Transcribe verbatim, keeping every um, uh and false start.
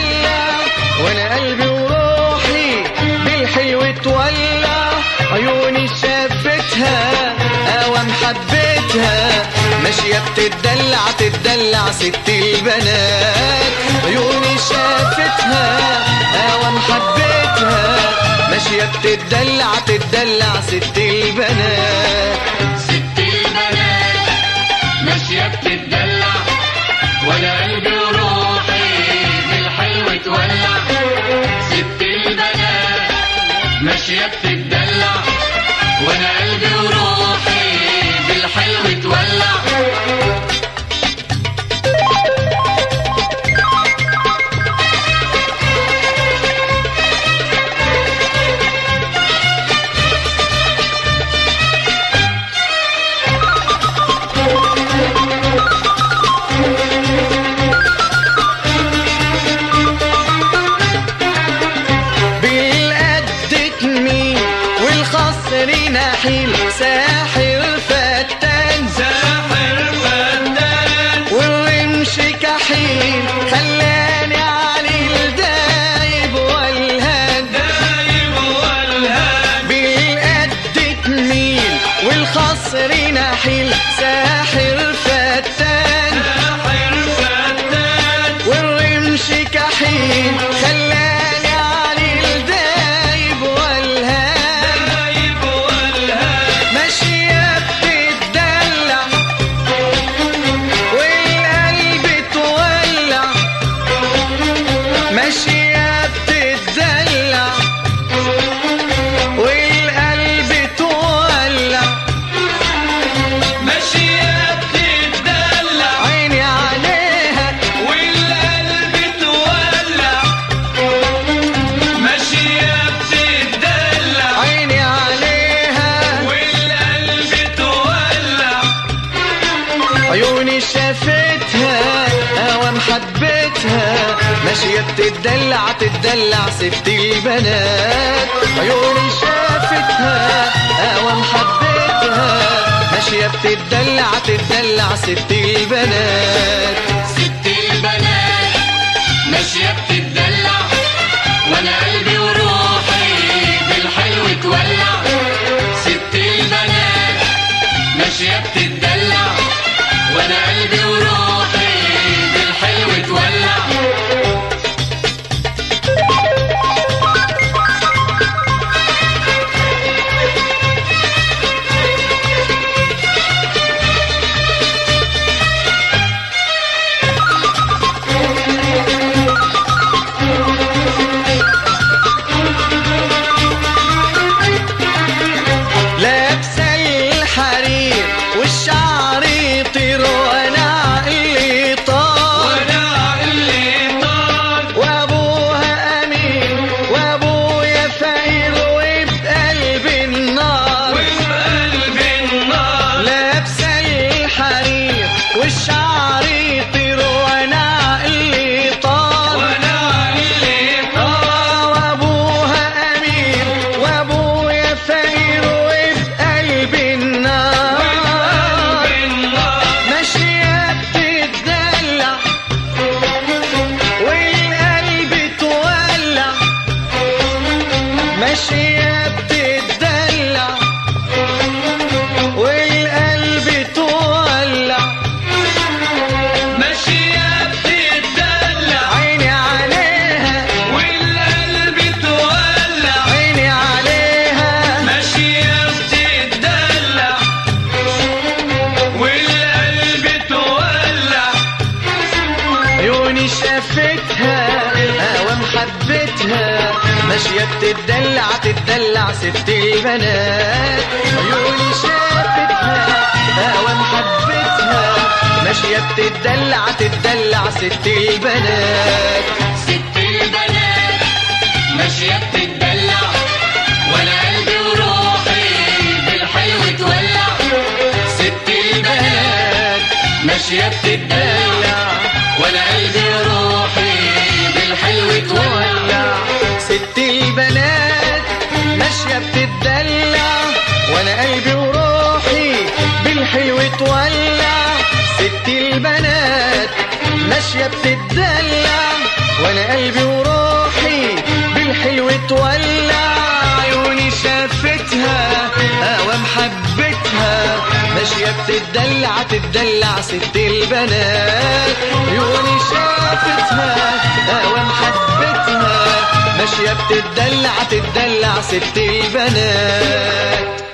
تدلع وانا قلبي وروحي بالحلو تولع. عيوني شافتها اوام حبيتها ماشية بتدلع تدلع ست البنات. عيوني شافتها اوام حبيتها ماشية بتدلع تدلع ست البنات. ست البنات ماشية بتدلع وانا قلبي وروحي بالحلو تولع. ست البنات ماشية بتدلع وانا قلبي وروحي بالحلو تولع. نحيل ساحر فتان ساحر فتان والرمش كحيل خلاني عليه دايب والهان دايب والهان. بالقد تميل والخصر نحيل ساحر فتان ساحر فتان والرمش كحيل خلاني عليه دايب والهان. ماشية بتدلع والقلب تولع ماشية بتدلع عيني عليها والقلب تولع. ماشية بتدلع عيني عليها والقلب تولع. عيوني شافتها اوام حبيتها ماشية بتدلع تدلع ست البنات. عيوني شافتها اوام حبيتها ماشية بتدلع تدلع ست البنات. ست البنات ماشية بتدلع وانا قلبي وروحي بالحلو تولع. ست البنات ماشية بتدلع وانا قلبي وروحي بالحلو تولع. لابسة الحرير والشعر يطير وانا عقلي طار وانا عقلي طار وابوها امين وابويا فقير وبقلبي النار. وبقلبي النار. لابسة الحرير والشعر يطير وانا عقلي طار وانا عقلي طار. وابوها امين وابويا فقير وبقلبي النار. وبقلبي النار. ماشية بتدلع والقلب تولع. ماشية بتدلع والقلب تولع. ماشية بتدلع عيني عليها والقلب تولع. عيني عليها ماشية بتدلع والقلب تولع. عيوني شافتها اوام حبيتها ماشية بتدلع تدلع ست البنات. عيوني شافتها اوام حبيتها ماشية بتدلع تدلع ست البنات. ست البنات ماشية بتدلع وانا قلبي وروحي بالحلو تولع. ست البنات ماشية بتدلع وانا قلبي وروحي بالحلو تولع. ست البنات ماشية بتدلع وانا قلبي وروحي بالحلو تولع. ست البنات ماشية بتدلع وانا قلبي وروحي بالحلو تولع، عيوني شافتها اوام حبتها، ماشية بتدلع تدلع ست البنات. عيوني شافتها اوام حبتها، ماشية بتدلع تدلع ست البنات.